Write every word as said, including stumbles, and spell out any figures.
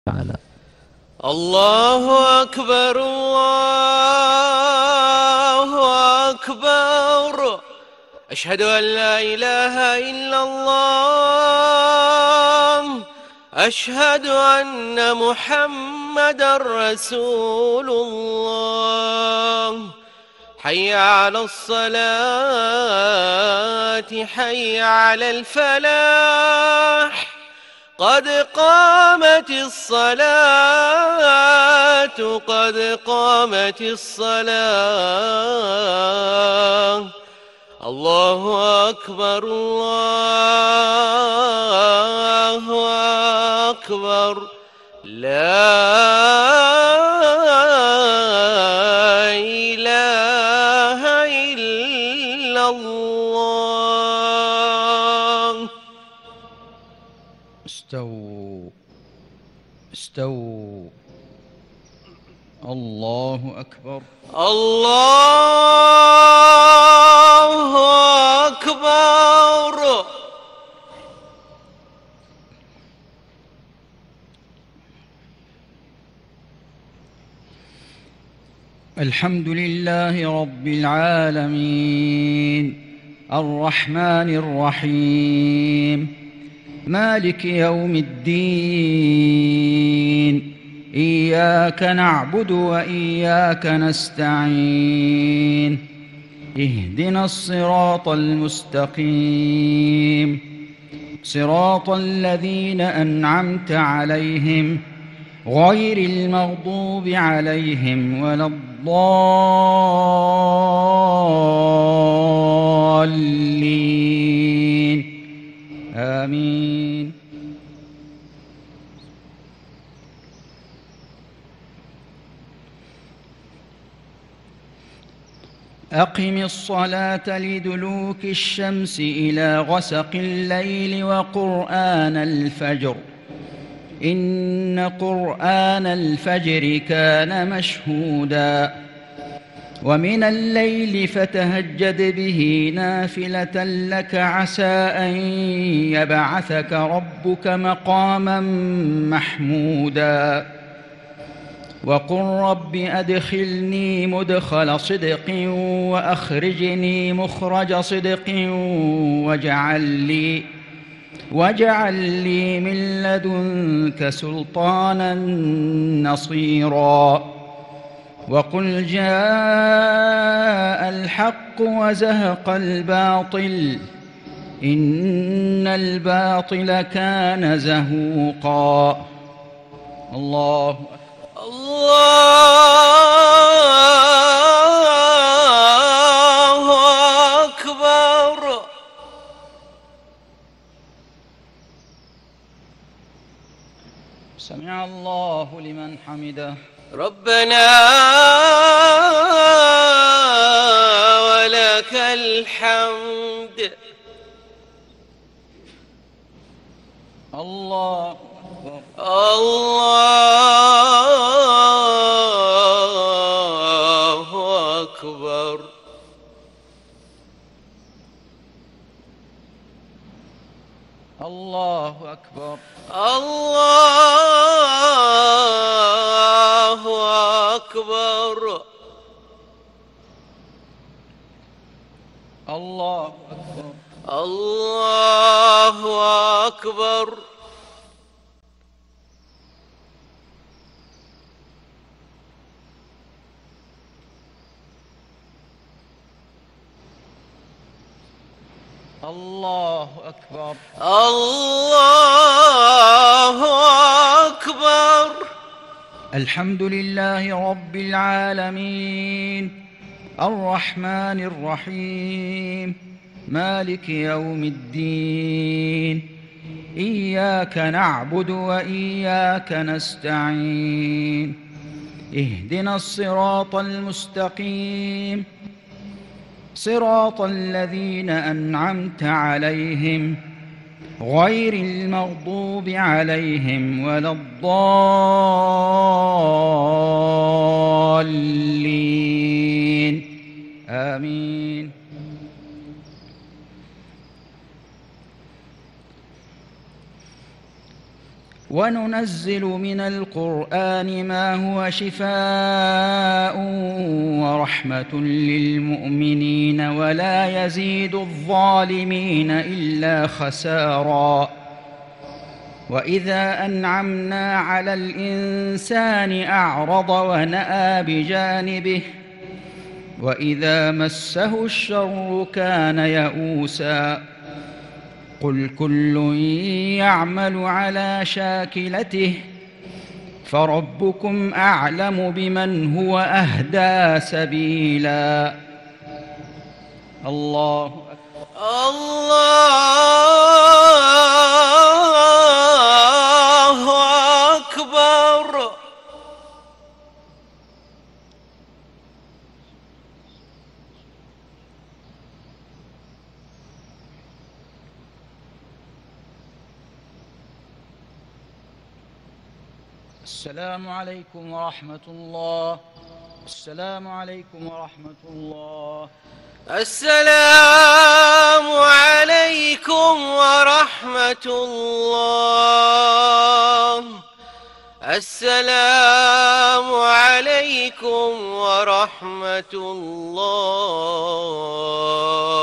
تعالى. الله أكبر الله أكبر. أشهد أن لا إله إلا الله. أشهد أن محمدًا رسول الله. حي على الصلاة حي على الفلاح. قد قامت الصلاة قد قامت الصلاة. الله أكبر الله أكبر. لا إله إلا الله. استووا استووا. الله أكبر. الله أكبر. الحمد لله رب العالمين الرحمن الرحيم مالك يوم الدين. إياك نعبد وإياك نستعين. اهدنا الصراط المستقيم صراط الذين أنعمت عليهم غير المغضوب عليهم ولا الضالين. آمين. أقم الصلاة لدلوك الشمس إلى غسق الليل وقرآن الفجر إن قرآن الفجر كان مشهودا. ومن الليل فتهجد به نافلة لك عسى أن يبعثك ربك مقاما محمودا. وقل رب أدخلني مدخل صدق وأخرجني مخرج صدق واجعل لي واجعل لي من لدنك سلطانا نصيرا. وقل جاء الحق وزهق الباطل إن الباطل كان زهوقا. الله الله أكبر. سمع الله لمن حمده. ربنا ولك الحمد. الله أكبر. الله أكبر. الله أكبر. الله أكبر. الله أكبر. الله أكبر. الله أكبر. الله أكبر. الحمد لله رب العالمين الرحمن الرحيم مالك يوم الدين. إياك نعبد وإياك نستعين. اهدنا الصراط المستقيم صراط الذين أنعمت عليهم غير المغضوب عليهم ولا الضالين. آمين. وننزل من القرآن ما هو شفاء ورحمة للمؤمنين ولا يزيد الظالمين إلا خسارا. وإذا أنعمنا على الإنسان أعرض ونأى بجانبه وإذا مسه الشر كان يئوسا. قل كل يعمل على شاكلته فربكم أعلم بمن هو أهدى سبيلا. الله أكبر. الله أكبر. السلام عليكم ورحمة الله. السلام عليكم ورحمة الله. السلام عليكم ورحمة الله. السلام عليكم ورحمة الله.